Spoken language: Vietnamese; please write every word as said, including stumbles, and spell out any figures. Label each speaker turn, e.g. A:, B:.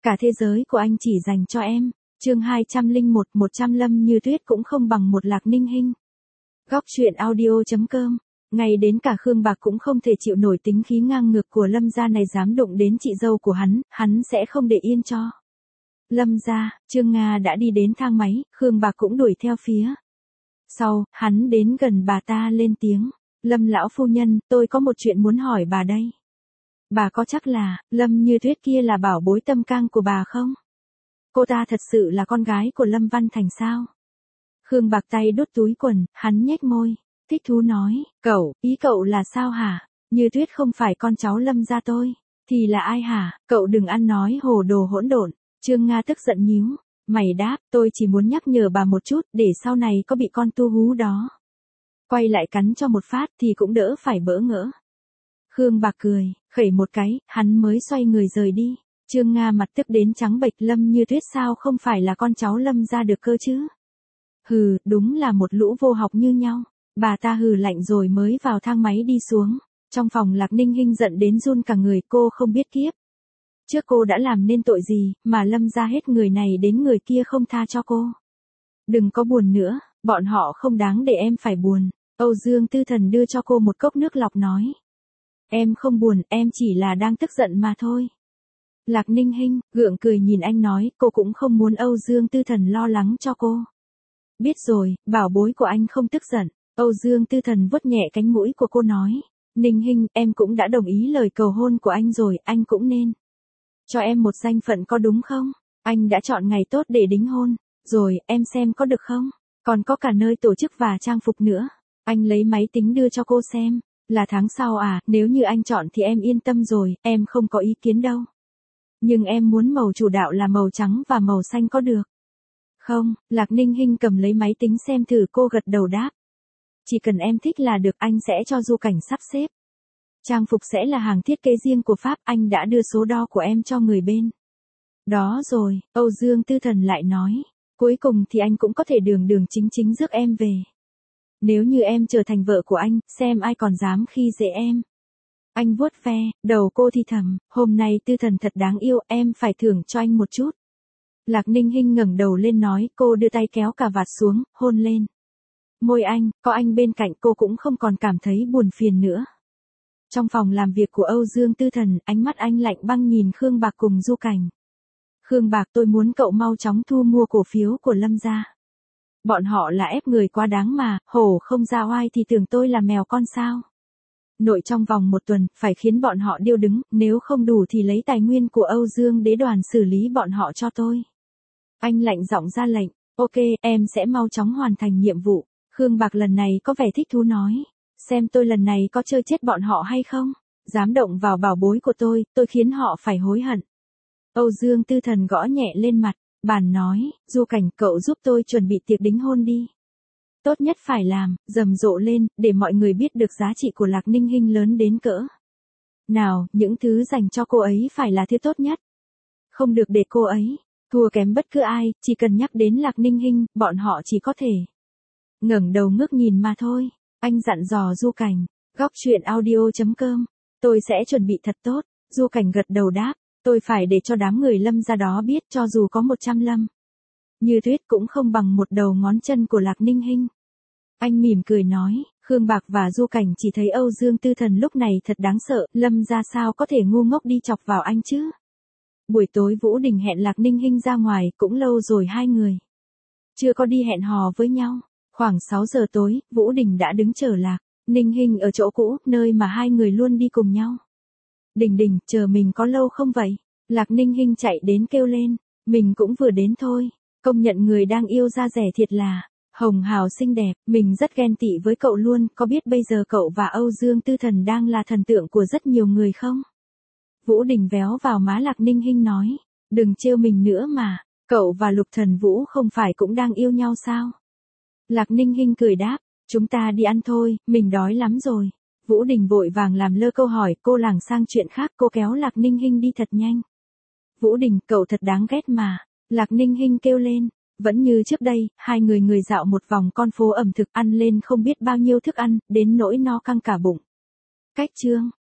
A: Cả thế giới của anh chỉ dành cho em. Chương hai trăm lẻ một, một trăm Lâm Như Tuyết cũng không bằng một Lạc Ninh Hinh. Góc truyện audio chấm com. Ngay đến cả Khương Bạc cũng không thể chịu nổi tính khí ngang ngược của Lâm gia này, dám đụng đến chị dâu của hắn, hắn sẽ không để yên cho. Lâm gia, Trương Nga đã đi đến thang máy, Khương Bạc cũng đuổi theo phía sau, hắn đến gần bà ta lên tiếng, Lâm lão phu nhân, tôi có một chuyện muốn hỏi bà đây. Bà có chắc là, Lâm Như Tuyết kia là bảo bối tâm can của bà không? Cô ta thật sự là con gái của Lâm Văn Thành sao? Khương Bạc tay đút túi quần, hắn nhếch môi, thích thú nói, cậu, ý cậu là sao hả? Như Tuyết không phải con cháu Lâm gia tôi, thì là ai hả? Cậu đừng ăn nói hồ đồ hỗn độn. Trương Nga tức giận nhíu mày đáp, tôi chỉ muốn nhắc nhở bà một chút, để sau này có bị con tu hú đó quay lại cắn cho một phát thì cũng đỡ phải bỡ ngỡ. Khương Bạc cười, khẩy một cái, hắn mới xoay người rời đi. Trương Nga mặt tức đến trắng bệch, Lâm Như Tuyết sao không phải là con cháu Lâm gia được cơ chứ? Hừ, đúng là một lũ vô học như nhau. Bà ta hừ lạnh rồi mới vào thang máy đi xuống. Trong phòng Lạc Ninh Hinh giận đến run cả người, cô không biết kiếp trước cô đã làm nên tội gì, mà Lâm gia hết người này đến người kia không tha cho cô. Đừng có buồn nữa, bọn họ không đáng để em phải buồn. Âu Dương Tư Thần đưa cho cô một cốc nước lọc nói. Em không buồn, em chỉ là đang tức giận mà thôi. Lạc Ninh Hinh, gượng cười nhìn anh nói, cô cũng không muốn Âu Dương Tư Thần lo lắng cho cô. Biết rồi, bảo bối của anh không tức giận. Âu Dương Tư Thần vuốt nhẹ cánh mũi của cô nói. Ninh Hinh, em cũng đã đồng ý lời cầu hôn của anh rồi, anh cũng nên cho em một danh phận có đúng không? Anh đã chọn ngày tốt để đính hôn, rồi, em xem có được không? Còn có cả nơi tổ chức và trang phục nữa. Anh lấy máy tính đưa cho cô xem. Là tháng sau à, nếu như anh chọn thì em yên tâm rồi, em không có ý kiến đâu. Nhưng em muốn màu chủ đạo là màu trắng và màu xanh có được không? Lạc Ninh Hinh cầm lấy máy tính xem thử, cô gật đầu đáp. Chỉ cần em thích là được, anh sẽ cho Du Cảnh sắp xếp. Trang phục sẽ là hàng thiết kế riêng của Pháp, anh đã đưa số đo của em cho người bên đó rồi. Âu Dương Tư Thần lại nói. Cuối cùng thì anh cũng có thể đường đường chính chính rước em về. Nếu như em trở thành vợ của anh, xem ai còn dám khi dễ em. Anh vuốt ve đầu cô thì thầm, hôm nay Tư Thần thật đáng yêu, em phải thưởng cho anh một chút. Lạc Ninh Hinh ngẩng đầu lên nói, cô đưa tay kéo cà vạt xuống, hôn lên môi anh, có anh bên cạnh cô cũng không còn cảm thấy buồn phiền nữa. Trong phòng làm việc của Âu Dương Tư Thần, ánh mắt anh lạnh băng nhìn Khương Bạc cùng Du Cảnh. Khương Bạc, tôi muốn cậu mau chóng thu mua cổ phiếu của Lâm gia. Bọn họ là ép người quá đáng mà, hổ không ra oai thì tưởng tôi là mèo con sao. Nội trong vòng một tuần, phải khiến bọn họ điêu đứng, nếu không đủ thì lấy tài nguyên của Âu Dương đế đoàn xử lý bọn họ cho tôi. Anh lạnh giọng ra lệnh, ok, em sẽ mau chóng hoàn thành nhiệm vụ. Khương Bạc lần này có vẻ thích thú nói, xem tôi lần này có chơi chết bọn họ hay không. Dám động vào bảo bối của tôi, tôi khiến họ phải hối hận. Âu Dương Tư Thần gõ nhẹ lên mặt, bàn nói, Du Cảnh, cậu giúp tôi chuẩn bị tiệc đính hôn đi. Tốt nhất phải làm, rầm rộ lên, để mọi người biết được giá trị của Lạc Ninh Hinh lớn đến cỡ nào, những thứ dành cho cô ấy phải là thứ tốt nhất. Không được để cô ấy thua kém bất cứ ai, chỉ cần nhắc đến Lạc Ninh Hinh, bọn họ chỉ có thể ngẩng đầu ngước nhìn mà thôi. Anh dặn dò Du Cảnh, góc truyện audio chấm com, tôi sẽ chuẩn bị thật tốt. Du Cảnh gật đầu đáp, tôi phải để cho đám người Lâm gia đó biết, cho dù có một trăm Lâm Như Tuyết cũng không bằng một đầu ngón chân của Lạc Ninh Hinh. Anh mỉm cười nói, Khương Bạc và Du Cảnh chỉ thấy Âu Dương Tư Thần lúc này thật đáng sợ, Lâm gia sao có thể ngu ngốc đi chọc vào anh chứ. Buổi tối Vũ Đình hẹn Lạc Ninh Hinh ra ngoài, cũng lâu rồi hai người chưa có đi hẹn hò với nhau. Khoảng sáu giờ tối, Vũ Đình đã đứng chờ Lạc Ninh Hinh ở chỗ cũ, nơi mà hai người luôn đi cùng nhau. Đình Đình, chờ mình có lâu không vậy? Lạc Ninh Hinh chạy đến kêu lên, mình cũng vừa đến thôi. Công nhận người đang yêu ra rẻ thiệt là hồng hào xinh đẹp, mình rất ghen tị với cậu luôn, có biết bây giờ cậu và Âu Dương Tư Thần đang là thần tượng của rất nhiều người không? Vũ Đình véo vào má Lạc Ninh Hinh nói, đừng trêu mình nữa mà, cậu và Lục Thần Vũ không phải cũng đang yêu nhau sao? Lạc Ninh Hinh cười đáp, chúng ta đi ăn thôi, mình đói lắm rồi. Vũ Đình vội vàng làm lơ câu hỏi, cô lảng sang chuyện khác, cô kéo Lạc Ninh Hinh đi thật nhanh. Vũ Đình, cậu thật đáng ghét mà. Lạc Ninh Hinh kêu lên, vẫn như trước đây, hai người người dạo một vòng con phố ẩm thực, ăn lên không biết bao nhiêu thức ăn, đến nỗi no căng cả bụng. Cách chương.